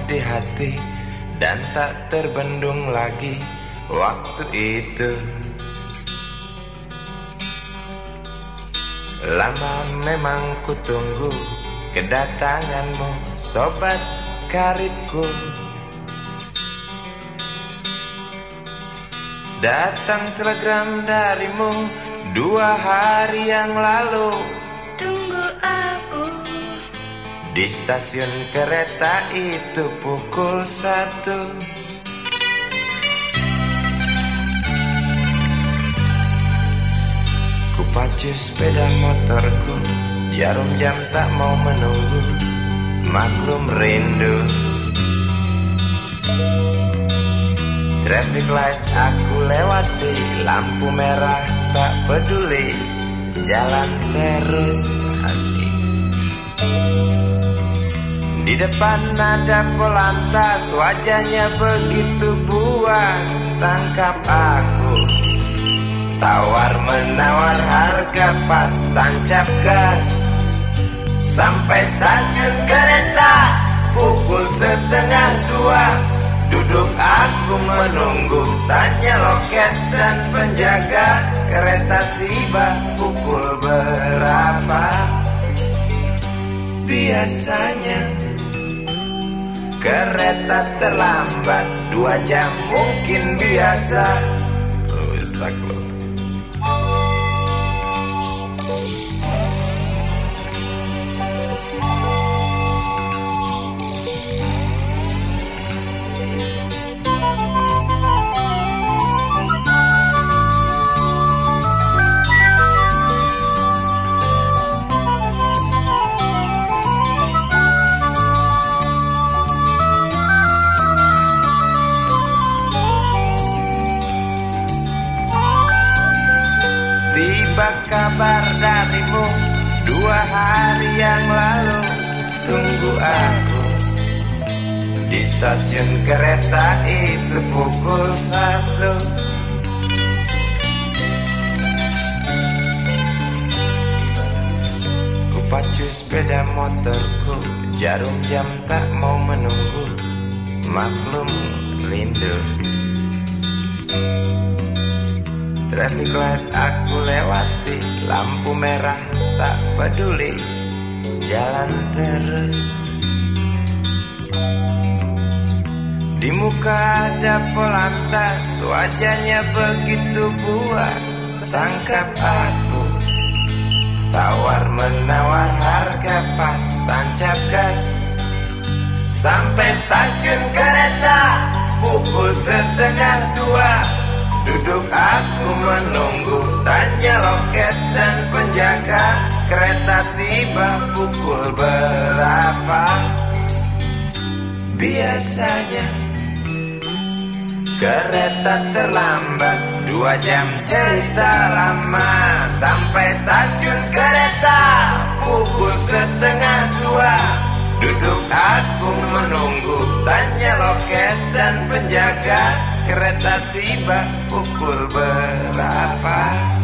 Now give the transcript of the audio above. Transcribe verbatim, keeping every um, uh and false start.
di hati dan tak terbendung lagi waktu itu. Lama memang ku tunggu kedatanganmu, sobat karibku. Datang telegram darimu dua hari yang lalu. Tunggu aku di stasiun kereta itu pukul satu. Ku pacu sepeda motorku, jarum jam tak mau menunggu, maklum rindu. Traffic light aku lewati, lampu merah tak peduli, jalan terus asik. Di depan ada polantas, wajahnya begitu buas, tangkap aku. Tawar menawar harga pas, tancap gas. Sampai stasiun kereta pukul setengah dua. Duduk aku menunggu, tanya loket dan penjaga, kereta tiba pukul berapa? Biasanya kereta terlambat dua jam, mungkin biasa. Rusak loh. Tiba kabar darimu dua hari yang lalu. Tunggu aku di stasiun kereta itu pukul satu. Ku pacu sepeda motorku, jarum jam tak mau menunggu, maklum rindu. Traffic light aku lewati, lampu merah tak peduli, jalan terus. Di muka ada polantas, wajahnya begitu buas, tangkap aku. Tawar menawar harga pas, tancap gas. Sampai stasiun kereta pukul setengah dua. Duduk aku menunggu, tanya loket dan penjaga, kereta tiba pukul berapa? Biasanya kereta terlambat dua jam, cerita lama. Sampai stasiun kereta pukul setengah dua. Duduk aku menunggu, tanya loket dan penjaga, kereta tiba pukul berapa?